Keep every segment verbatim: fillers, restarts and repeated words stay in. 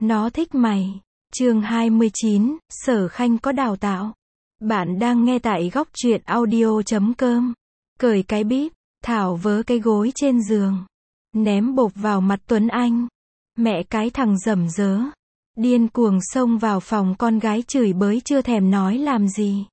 Nó thích mày. Chương hai mươi chín, Sở Khanh có đào tạo. Bạn đang nghe tại góc truyện audio chấm com. Cởi cái bíp, Thảo vớ cái gối trên giường, ném bộp vào mặt Tuấn Anh. Mẹ cái thằng rẩm rớ, điên cuồng xông vào phòng con gái chửi bới chưa thèm nói làm gì.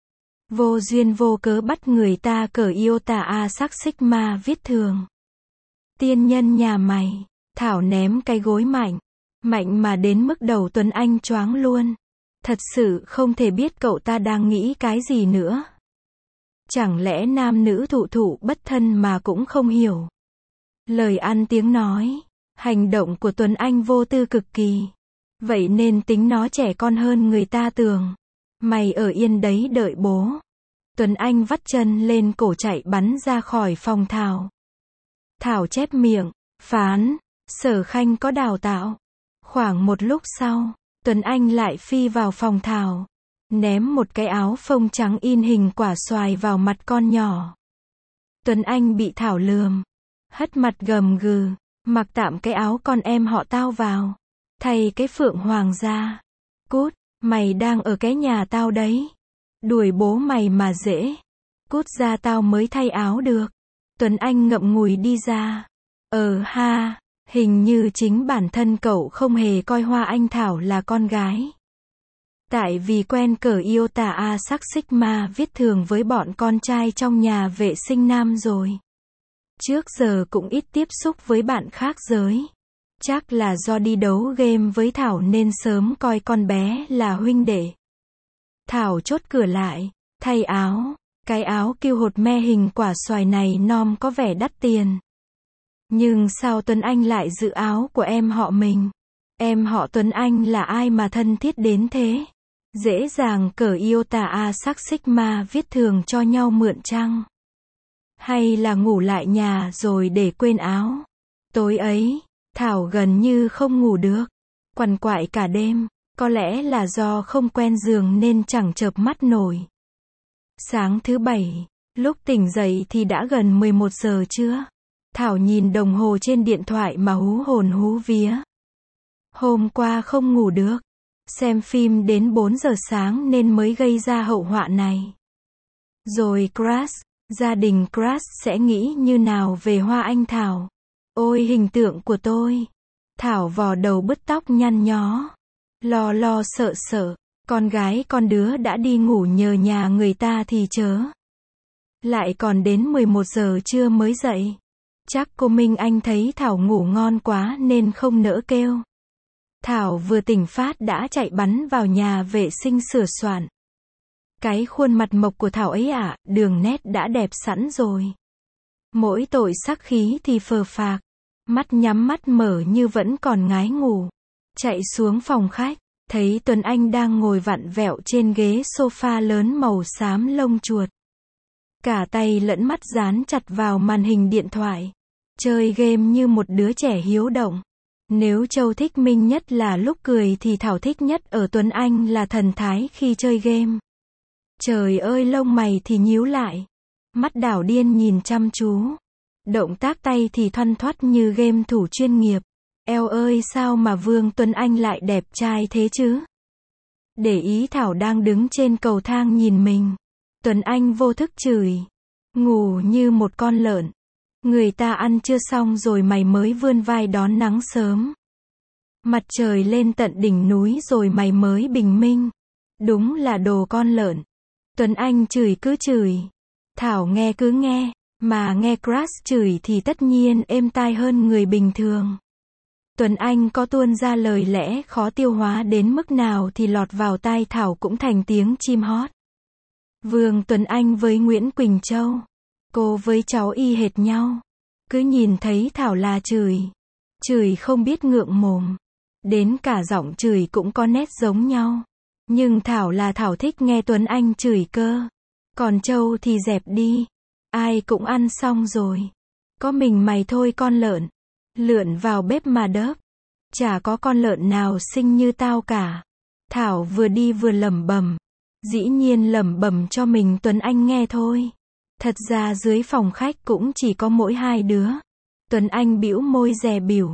Vô duyên vô cớ bắt người ta cởi iota a sắc sigma viết thường. Tiên nhân nhà mày. Thảo ném cái gối mạnh. Mạnh mà đến mức đầu Tuấn Anh choáng luôn. Thật sự không thể biết cậu ta đang nghĩ cái gì nữa. Chẳng lẽ nam nữ thụ thụ bất thân mà cũng không hiểu. Lời ăn tiếng nói, hành động của Tuấn Anh vô tư cực kỳ. Vậy nên tính nó trẻ con hơn người ta tưởng. Mày ở yên đấy đợi bố. Tuấn Anh vắt chân lên cổ chạy bắn ra khỏi phòng Thảo. Thảo chép miệng, phán, Sở Khanh có đào tạo. Khoảng một lúc sau, Tuấn Anh lại phi vào phòng Thảo, ném một cái áo phông trắng in hình quả xoài vào mặt con nhỏ. Tuấn Anh bị Thảo lườm, hất mặt gầm gừ, mặc tạm cái áo con em họ tao vào, thay cái phượng hoàng ra. Cút, mày đang ở cái nhà tao đấy. Đuổi bố mày mà dễ. Cút ra tao mới thay áo được. Tuấn Anh ngậm ngùi đi ra. Ờ ha, hình như chính bản thân cậu không hề coi Hoa Anh Thảo là con gái. Tại vì quen cờ iota a sắc sigma viết thường với bọn con trai trong nhà vệ sinh nam rồi. Trước giờ cũng ít tiếp xúc với bạn khác giới. Chắc là do đi đấu game với Thảo nên sớm coi con bé là huynh đệ. Thảo chốt cửa lại, thay áo. Cái áo kiêu hột me hình quả xoài này nom có vẻ đắt tiền. Nhưng sao Tuấn Anh lại giữ áo của em họ mình? Em họ Tuấn Anh là ai mà thân thiết đến thế? Dễ dàng cởi iota a sắc sigma viết thường cho nhau mượn chăng? Hay là ngủ lại nhà rồi để quên áo? Tối ấy, Thảo gần như không ngủ được. Quằn quại cả đêm. Có lẽ là do không quen giường nên chẳng chợp mắt nổi. Sáng thứ bảy, lúc tỉnh dậy thì đã gần mười một giờ trưa. Thảo nhìn đồng hồ trên điện thoại mà hú hồn hú vía. Hôm qua không ngủ được. Xem phim đến bốn giờ sáng nên mới gây ra hậu họa này. Rồi crush, gia đình crush sẽ nghĩ như nào về Hoa Anh Thảo? Ôi hình tượng của tôi. Thảo vò đầu bứt tóc nhăn nhó. Lo lo sợ sợ. Con gái con đứa đã đi ngủ nhờ nhà người ta thì chớ. Lại còn đến mười một giờ trưa mới dậy. Chắc cô Minh Anh thấy Thảo ngủ ngon quá nên không nỡ kêu. Thảo vừa tỉnh phát đã chạy bắn vào nhà vệ sinh sửa soạn. Cái khuôn mặt mộc của Thảo ấy ạ, à, đường nét đã đẹp sẵn rồi. Mỗi tội sắc khí thì phờ phạc. Mắt nhắm mắt mở như vẫn còn ngái ngủ. Chạy xuống phòng khách. Thấy Tuấn Anh đang ngồi vặn vẹo trên ghế sofa lớn màu xám lông chuột. Cả tay lẫn mắt dán chặt vào màn hình điện thoại. Chơi game như một đứa trẻ hiếu động. Nếu Châu thích Minh nhất là lúc cười thì Thảo thích nhất ở Tuấn Anh là thần thái khi chơi game. Trời ơi lông mày thì nhíu lại. Mắt đảo điên nhìn chăm chú. Động tác tay thì thoăn thoắt như game thủ chuyên nghiệp. Eo ơi sao mà Vương Tuấn Anh lại đẹp trai thế chứ? Để ý Thảo đang đứng trên cầu thang nhìn mình. Tuấn Anh vô thức chửi. Ngủ như một con lợn. Người ta ăn chưa xong rồi mày mới vươn vai đón nắng sớm. Mặt trời lên tận đỉnh núi rồi mày mới bình minh. Đúng là đồ con lợn. Tuấn Anh chửi cứ chửi. Thảo nghe cứ nghe. Mà nghe crush chửi thì tất nhiên êm tai hơn người bình thường. Tuấn Anh có tuôn ra lời lẽ khó tiêu hóa đến mức nào thì lọt vào tai Thảo cũng thành tiếng chim hót. Vương Tuấn Anh với Nguyễn Quỳnh Châu. Cô với cháu y hệt nhau. Cứ nhìn thấy Thảo là chửi. Chửi không biết ngượng mồm. Đến cả giọng chửi cũng có nét giống nhau. Nhưng Thảo là Thảo thích nghe Tuấn Anh chửi cơ. Còn Châu thì dẹp đi. Ai cũng ăn xong rồi. Có mình mày thôi con lợn. Lượn vào bếp mà đớp. Chả có con lợn nào xinh như tao cả. Thảo vừa đi vừa lẩm bẩm. Dĩ nhiên lẩm bẩm cho mình Tuấn Anh nghe thôi. Thật ra dưới phòng khách cũng chỉ có mỗi hai đứa. Tuấn Anh bĩu môi dè bỉu.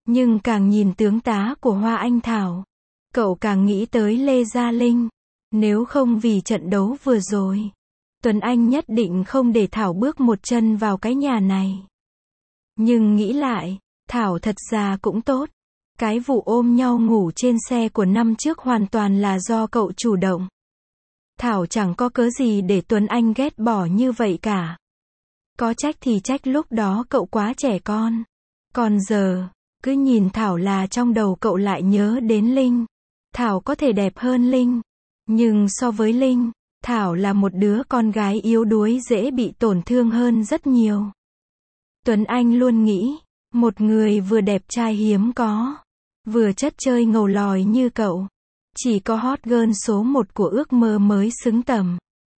Nhưng càng nhìn tướng tá của Hoa Anh Thảo, cậu càng nghĩ tới Lê Gia Linh. Nếu không vì trận đấu vừa rồi, Tuấn Anh nhất định không để Thảo bước một chân vào cái nhà này. Nhưng nghĩ lại, Thảo thật ra cũng tốt. Cái vụ ôm nhau ngủ trên xe của năm trước hoàn toàn là do cậu chủ động. Thảo chẳng có cớ gì để Tuấn Anh ghét bỏ như vậy cả. Có trách thì trách lúc đó cậu quá trẻ con. Còn giờ, cứ nhìn Thảo là trong đầu cậu lại nhớ đến Linh. Thảo có thể đẹp hơn Linh. Nhưng so với Linh, Thảo là một đứa con gái yếu đuối dễ bị tổn thương hơn rất nhiều. Tuấn Anh luôn nghĩ, một người vừa đẹp trai hiếm có, vừa chất chơi ngầu lòi như cậu, chỉ có hot girl số một của ước mơ mới xứng tầm.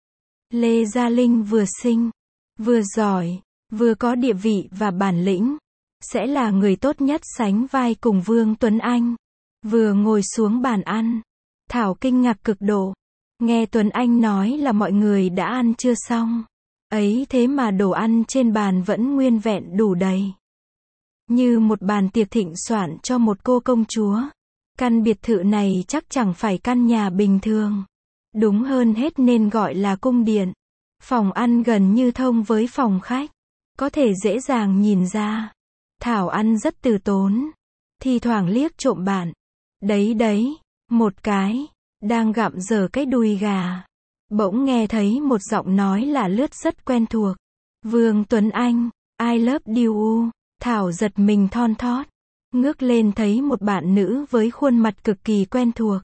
Lê Gia Linh vừa xinh, vừa giỏi, vừa có địa vị và bản lĩnh, sẽ là người tốt nhất sánh vai cùng Vương Tuấn Anh. Vừa ngồi xuống bàn ăn, Thảo kinh ngạc cực độ. Nghe Tuấn Anh nói là mọi người đã ăn chưa xong. Ấy thế mà đồ ăn trên bàn vẫn nguyên vẹn đủ đầy. Như một bàn tiệc thịnh soạn cho một cô công chúa. Căn biệt thự này chắc chẳng phải căn nhà bình thường. Đúng hơn hết nên gọi là cung điện. Phòng ăn gần như thông với phòng khách. Có thể dễ dàng nhìn ra. Thảo ăn rất từ tốn. Thì thoảng liếc trộm bạn. Đấy đấy, một cái. Đang gặm dở cái đùi gà. Bỗng nghe thấy một giọng nói lạ lướt rất quen thuộc. Vương Tuấn Anh, I love you. Thảo giật mình thon thót. Ngước lên thấy một bạn nữ với khuôn mặt cực kỳ quen thuộc.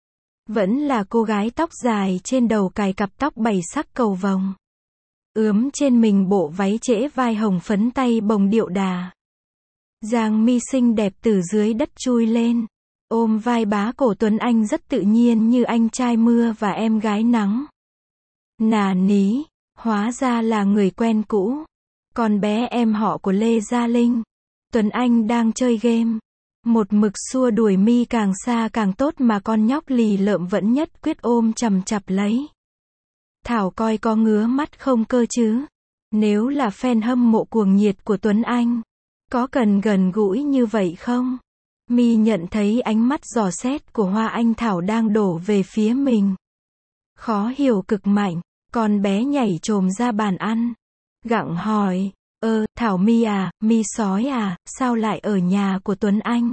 Vẫn là cô gái tóc dài trên đầu cài cặp tóc bảy sắc cầu vồng. Ướm trên mình bộ váy trễ vai hồng phấn tay bồng điệu đà. Giang mi xinh đẹp từ dưới đất chui lên. Ôm vai bá cổ Tuấn Anh rất tự nhiên như anh trai mưa và em gái nắng. Nà ní, hóa ra là người quen cũ. Con bé em họ của Lê Gia Linh. Tuấn Anh đang chơi game. Một mực xua đuổi mi càng xa càng tốt mà con nhóc lì lợm vẫn nhất quyết ôm chằm chặp lấy. Thảo coi có ngứa mắt không cơ chứ. Nếu là fan hâm mộ cuồng nhiệt của Tuấn Anh, có cần gần gũi như vậy không? Mi nhận thấy ánh mắt dò xét của Hoa Anh Thảo đang đổ về phía mình. Khó hiểu cực mạnh, con bé nhảy trồm ra bàn ăn. Gặng hỏi, ơ, Thảo Mi à, Mi sói à, sao lại ở nhà của Tuấn Anh?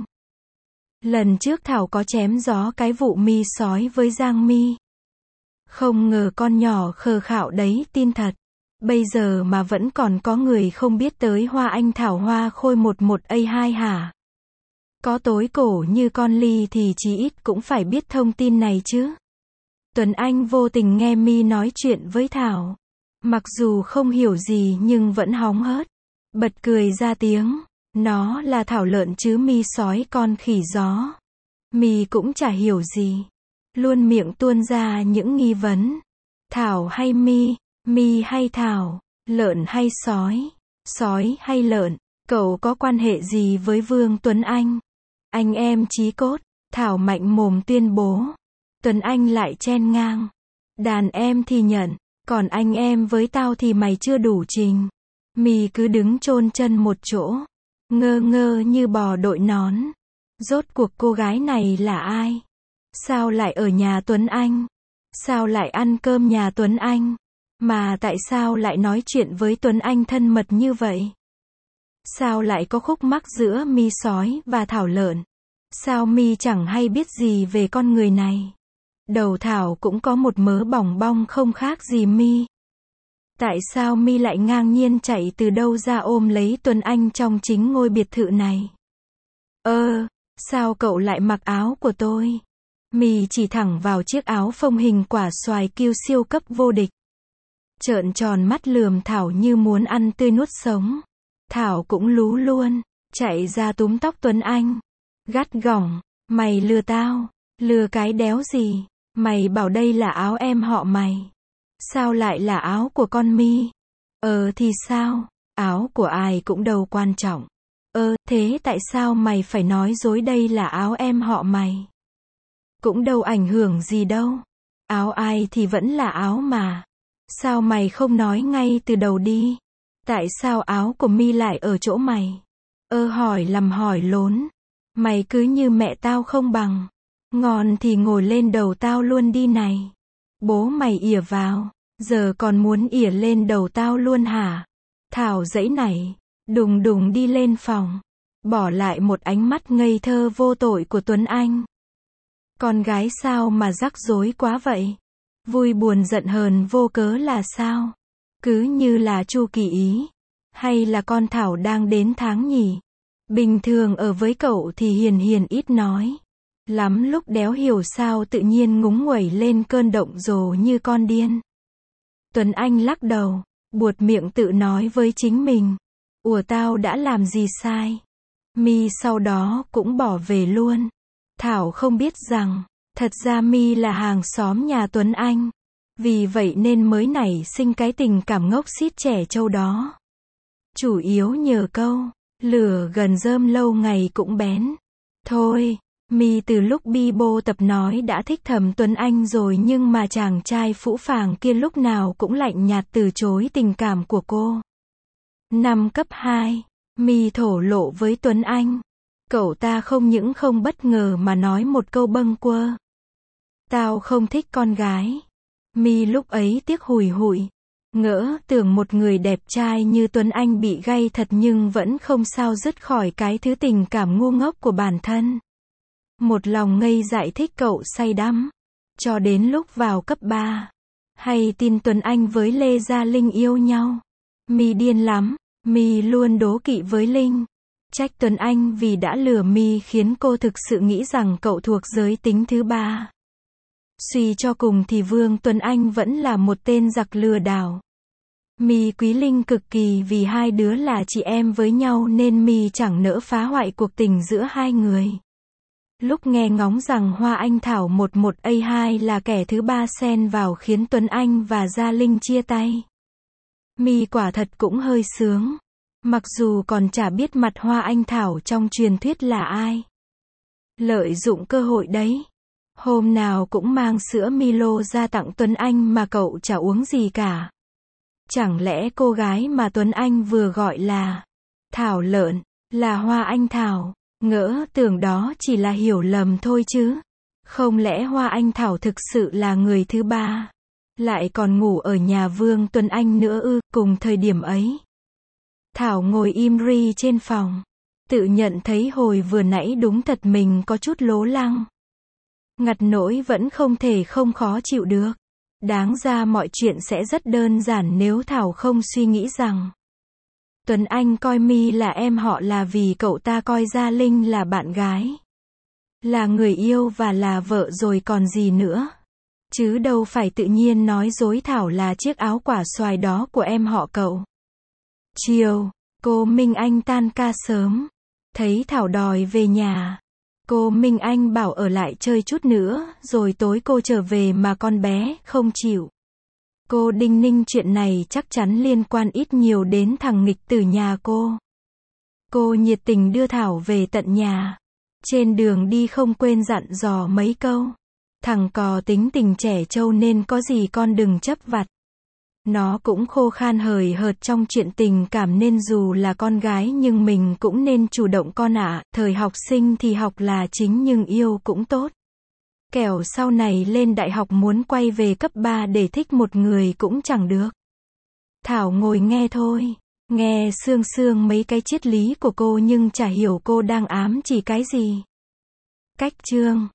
Lần trước Thảo có chém gió cái vụ Mi sói với Giang Mi. Không ngờ con nhỏ khờ khạo đấy tin thật. Bây giờ mà vẫn còn có người không biết tới Hoa Anh Thảo Hoa Khôi một một A hai hả? Có tối cổ như con Ly thì chí ít cũng phải biết thông tin này chứ. Tuấn Anh vô tình nghe Mi nói chuyện với Thảo. Mặc dù không hiểu gì nhưng vẫn hóng hớt. Bật cười ra tiếng. Nó là Thảo lợn chứ Mi sói con khỉ gió. Mi cũng chả hiểu gì. Luôn miệng tuôn ra những nghi vấn. Thảo hay Mi? Mi hay Thảo? Lợn hay sói? Sói hay lợn? Cậu có quan hệ gì với Vương Tuấn Anh? Anh em chí cốt. Thảo mạnh mồm tuyên bố. Tuấn Anh lại chen ngang. Đàn em thì nhận. Còn anh em với tao thì mày chưa đủ trình. Mi cứ đứng chôn chân một chỗ. Ngơ ngơ như bò đội nón. Rốt cuộc cô gái này là ai? Sao lại ở nhà Tuấn Anh? Sao lại ăn cơm nhà Tuấn Anh? Mà tại sao lại nói chuyện với Tuấn Anh thân mật như vậy? Sao lại có khúc mắc giữa Mi sói và Thảo lợn? Sao Mi chẳng hay biết gì về con người này? Đầu Thảo cũng có một mớ bỏng bong không khác gì Mi. Tại sao Mi lại ngang nhiên chạy từ đâu ra ôm lấy Tuấn Anh trong chính ngôi biệt thự này? Ơ, sao cậu lại mặc áo của tôi? Mi chỉ thẳng vào chiếc áo phông hình quả xoài kiêu siêu cấp vô địch. Trợn tròn mắt lườm Thảo như muốn ăn tươi nuốt sống. Thảo cũng lú luôn, chạy ra túm tóc Tuấn Anh. Gắt gỏng, mày lừa tao, lừa cái đéo gì, mày bảo đây là áo em họ mày. Sao lại là áo của con Mi? Ờ thì sao, áo của ai cũng đâu quan trọng. Ờ, thế tại sao mày phải nói dối đây là áo em họ mày? Cũng đâu ảnh hưởng gì đâu. Áo ai thì vẫn là áo mà. Sao mày không nói ngay từ đầu đi? Tại sao áo của Mi lại ở chỗ mày? Ơ hỏi làm hỏi lốn. Mày cứ như mẹ tao không bằng. Ngon thì ngồi lên đầu tao luôn đi này. Bố mày ỉa vào. Giờ còn muốn ỉa lên đầu tao luôn hả? Thảo giãy nảy. Đùng đùng đi lên phòng. Bỏ lại một ánh mắt ngây thơ vô tội của Tuấn Anh. Con gái sao mà rắc rối quá vậy? Vui buồn giận hờn vô cớ là sao? Cứ như là chu kỳ ý. Hay là con Thảo đang đến tháng nhỉ? Bình thường ở với cậu thì hiền hiền ít nói. Lắm lúc đéo hiểu sao tự nhiên ngúng nguẩy lên cơn động rồ như con điên. Tuấn Anh lắc đầu, buột miệng tự nói với chính mình. Ủa tao đã làm gì sai? Mi sau đó cũng bỏ về luôn. Thảo không biết rằng, thật ra Mi là hàng xóm nhà Tuấn Anh. Vì vậy nên mới nảy sinh cái tình cảm ngốc xít trẻ trâu đó. Chủ yếu nhờ câu, lửa gần rơm lâu ngày cũng bén. Thôi, Mi từ lúc bi bô tập nói đã thích thầm Tuấn Anh rồi nhưng mà chàng trai phũ phàng kia lúc nào cũng lạnh nhạt từ chối tình cảm của cô. Năm cấp hai, Mi thổ lộ với Tuấn Anh. Cậu ta không những không bất ngờ mà nói một câu bâng quơ. Tao không thích con gái. Mi lúc ấy tiếc hùi hụi. Ngỡ tưởng một người đẹp trai như Tuấn Anh bị gay thật nhưng vẫn không sao dứt khỏi cái thứ tình cảm ngu ngốc của bản thân. Một lòng ngây dại thích cậu say đắm. Cho đến lúc vào cấp ba. Hay tin Tuấn Anh với Lê Gia Linh yêu nhau. Mi điên lắm. Mi luôn đố kỵ với Linh. Trách Tuấn Anh vì đã lừa Mi khiến cô thực sự nghĩ rằng cậu thuộc giới tính thứ ba. Suy cho cùng thì Vương Tuấn Anh vẫn là một tên giặc lừa đảo. Mi quý Linh cực kỳ vì hai đứa là chị em với nhau nên Mi chẳng nỡ phá hoại cuộc tình giữa hai người. Lúc nghe ngóng rằng Hoa Anh Thảo một một A hai là kẻ thứ ba xen vào khiến Tuấn Anh và Gia Linh chia tay. Mi quả thật cũng hơi sướng. Mặc dù còn chả biết mặt Hoa Anh Thảo trong truyền thuyết là ai. Lợi dụng cơ hội đấy. Hôm nào cũng mang sữa Milo ra tặng Tuấn Anh mà cậu chả uống gì cả. Chẳng lẽ cô gái mà Tuấn Anh vừa gọi là Thảo lợn, là Hoa Anh Thảo, ngỡ tưởng đó chỉ là hiểu lầm thôi chứ. Không lẽ Hoa Anh Thảo thực sự là người thứ ba? Lại còn ngủ ở nhà Vương Tuấn Anh nữa ư? Cùng thời điểm ấy, Thảo ngồi im ri trên phòng. Tự nhận thấy hồi vừa nãy đúng thật mình có chút lố lăng. Ngặt nỗi vẫn không thể không khó chịu được. Đáng ra mọi chuyện sẽ rất đơn giản nếu Thảo không suy nghĩ rằng Tuấn Anh coi Mi là em họ là vì cậu ta coi Gia Linh là bạn gái, là người yêu và là vợ rồi còn gì nữa. Chứ đâu phải tự nhiên nói dối Thảo là chiếc áo quả xoài đó của em họ cậu. Chiều, cô Minh Anh tan ca sớm. Thấy Thảo đòi về nhà. Cô Minh Anh bảo ở lại chơi chút nữa, rồi tối cô trở về mà con bé không chịu. Cô đinh ninh chuyện này chắc chắn liên quan ít nhiều đến thằng nghịch tử nhà cô. Cô nhiệt tình đưa Thảo về tận nhà. Trên đường đi không quên dặn dò mấy câu. Thằng cò tính tình trẻ trâu nên có gì con đừng chấp vặt. Nó cũng khô khan hời hợt trong chuyện tình cảm nên dù là con gái nhưng mình cũng nên chủ động con ạ. Thời học sinh thì học là chính nhưng yêu cũng tốt. Kẻo sau này lên đại học muốn quay về cấp ba để thích một người cũng chẳng được. Thảo ngồi nghe thôi. Nghe sương sương mấy cái triết lý của cô nhưng chả hiểu cô đang ám chỉ cái gì. Cách chương